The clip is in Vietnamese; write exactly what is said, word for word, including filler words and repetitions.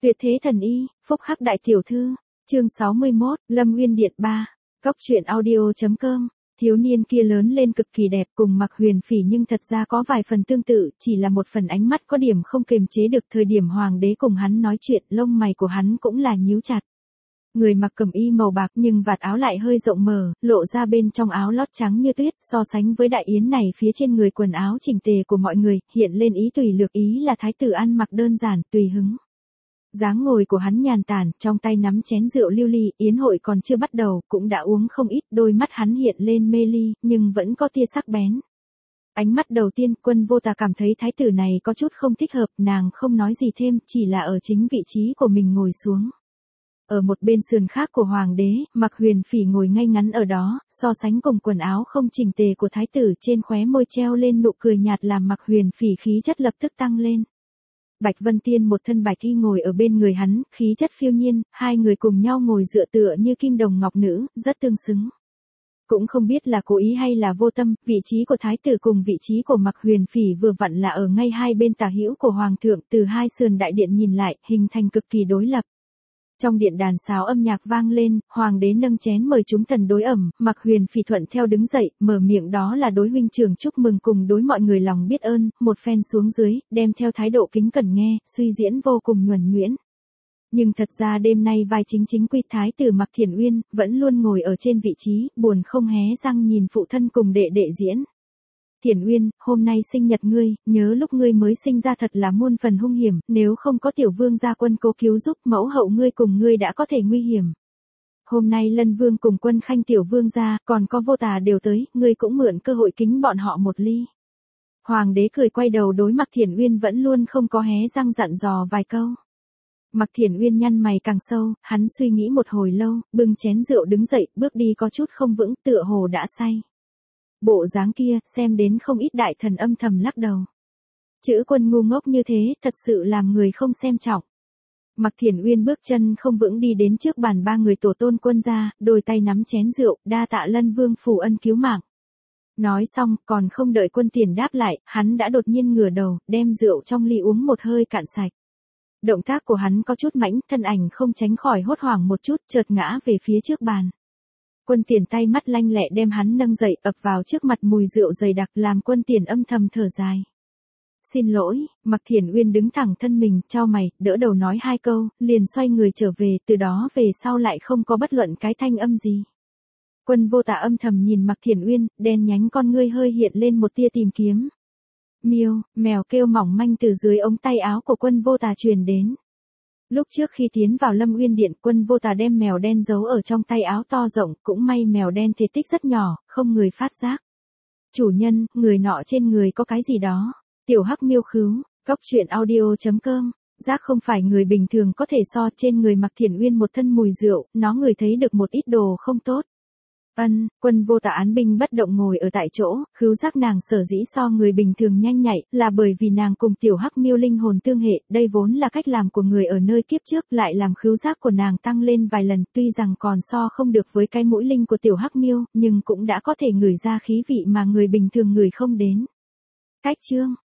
Tuyệt thế thần y, phúc hắc đại tiểu thư, chương sáu mươi mốt, Lâm Uyên Điện ba, Cóc truyện audio.com. Thiếu niên kia lớn lên cực kỳ đẹp cùng Mạc Huyền Phỉ nhưng thật ra có vài phần tương tự, chỉ là một phần ánh mắt có điểm không kiềm chế được. Thời điểm hoàng đế cùng hắn nói chuyện, lông mày của hắn cũng là nhíu chặt. Người mặc cẩm y màu bạc nhưng vạt áo lại hơi rộng mở, lộ ra bên trong áo lót trắng như tuyết, so sánh với đại yến này phía trên người quần áo chỉnh tề của mọi người, hiện lên ý tùy lược, ý là thái tử ăn mặc đơn giản, tùy hứng. Dáng ngồi của hắn nhàn tản, trong tay nắm chén rượu lưu ly, yến hội còn chưa bắt đầu, cũng đã uống không ít, đôi mắt hắn hiện lên mê ly, nhưng vẫn có tia sắc bén. Ánh mắt đầu tiên, Quân Vô Tà cảm thấy thái tử này có chút không thích hợp, nàng không nói gì thêm, chỉ là ở chính vị trí của mình ngồi xuống. Ở một bên sườn khác của hoàng đế, Mạc Huyền Phỉ ngồi ngay ngắn ở đó, so sánh cùng quần áo không chỉnh tề của thái tử, trên khóe môi treo lên nụ cười nhạt làm Mạc Huyền Phỉ khí chất lập tức tăng lên. Bạch Vân Tiên một thân bạch y ngồi ở bên người hắn, khí chất phiêu nhiên, hai người cùng nhau ngồi dựa tựa như kim đồng ngọc nữ, rất tương xứng. Cũng không biết là cố ý hay là vô tâm, vị trí của thái tử cùng vị trí của Mạc Huyền Phỉ vừa vặn là ở ngay hai bên tả hữu của hoàng thượng, từ hai sườn đại điện nhìn lại, hình thành cực kỳ đối lập. Trong điện đàn sáo âm nhạc vang lên, hoàng đế nâng chén mời chúng thần đối ẩm, Mạc Huyền Phỉ thuận theo đứng dậy, mở miệng đó là đối huynh trưởng chúc mừng cùng đối mọi người lòng biết ơn, một phen xuống dưới, đem theo thái độ kính cẩn nghe, suy diễn vô cùng nhuần nhuyễn. Nhưng thật ra đêm nay vai chính chính quy thái tử Mạc Thiển Uyên, vẫn luôn ngồi ở trên vị trí, buồn không hé răng nhìn phụ thân cùng đệ đệ diễn. Thiển Uyên, hôm nay sinh nhật ngươi, nhớ lúc ngươi mới sinh ra thật là muôn phần hung hiểm, nếu không có tiểu vương gia quân cố cứu giúp, mẫu hậu ngươi cùng ngươi đã có thể nguy hiểm. Hôm nay Lân Vương cùng Quân Khanh tiểu vương gia, còn có Vô Tà đều tới, ngươi cũng mượn cơ hội kính bọn họ một ly. Hoàng đế cười quay đầu đối Mạc Thiển Uyên vẫn luôn không có hé răng dặn dò vài câu. Mạc Thiển Uyên nhăn mày càng sâu, hắn suy nghĩ một hồi lâu, bưng chén rượu đứng dậy, bước đi có chút không vững, tựa hồ đã say. Bộ dáng kia, xem đến không ít đại thần âm thầm lắc đầu. Chữ Quân ngu ngốc như thế, thật sự làm người không xem trọng. Mạc Thiển Uyên bước chân không vững đi đến trước bàn ba người tổ tôn Quân gia, đôi tay nắm chén rượu, đa tạ Lân Vương phù ân cứu mạng. Nói xong, còn không đợi Quân Tiền đáp lại, hắn đã đột nhiên ngửa đầu, đem rượu trong ly uống một hơi cạn sạch. Động tác của hắn có chút mãnh, thân ảnh không tránh khỏi hốt hoảng một chút, chợt ngã về phía trước bàn. Quân Tiền tay mắt lanh lẹ đem hắn nâng dậy, ập vào trước mặt mùi rượu dày đặc làm Quân Tiền âm thầm thở dài. Xin lỗi, Mạc Thiển Uyên đứng thẳng thân mình, chau mày, đỡ đầu nói hai câu, liền xoay người trở về, từ đó về sau lại không có bất luận cái thanh âm gì. Quân Vô Tà âm thầm nhìn Mạc Thiển Uyên, đen nhánh con ngươi hơi hiện lên một tia tìm kiếm. Miêu, mèo kêu mỏng manh từ dưới ống tay áo của Quân Vô Tà truyền đến. Lúc trước khi tiến vào Lâm Uyên Điện, Quân Vô Tà đem mèo đen giấu ở trong tay áo to rộng, cũng may mèo đen thể tích rất nhỏ, không người phát giác. Chủ nhân, người nọ trên người có cái gì đó. Tiểu Hắc miêu khứu, Cóc truyện audio.com. Giác không phải người bình thường có thể so, trên người Mạc Thiển Uyên một thân mùi rượu, nó ngửi thấy được một ít đồ không tốt. Ân, Quân Vô Tà án binh bất động ngồi ở tại chỗ, khứu giác nàng sở dĩ so người bình thường nhanh nhạy, là bởi vì nàng cùng tiểu Hắc miêu linh hồn tương hệ, đây vốn là cách làm của người ở nơi kiếp trước, lại làm khứu giác của nàng tăng lên vài lần, tuy rằng còn so không được với cái mũi linh của tiểu Hắc miêu, nhưng cũng đã có thể ngửi ra khí vị mà người bình thường ngửi không đến. Cách chương,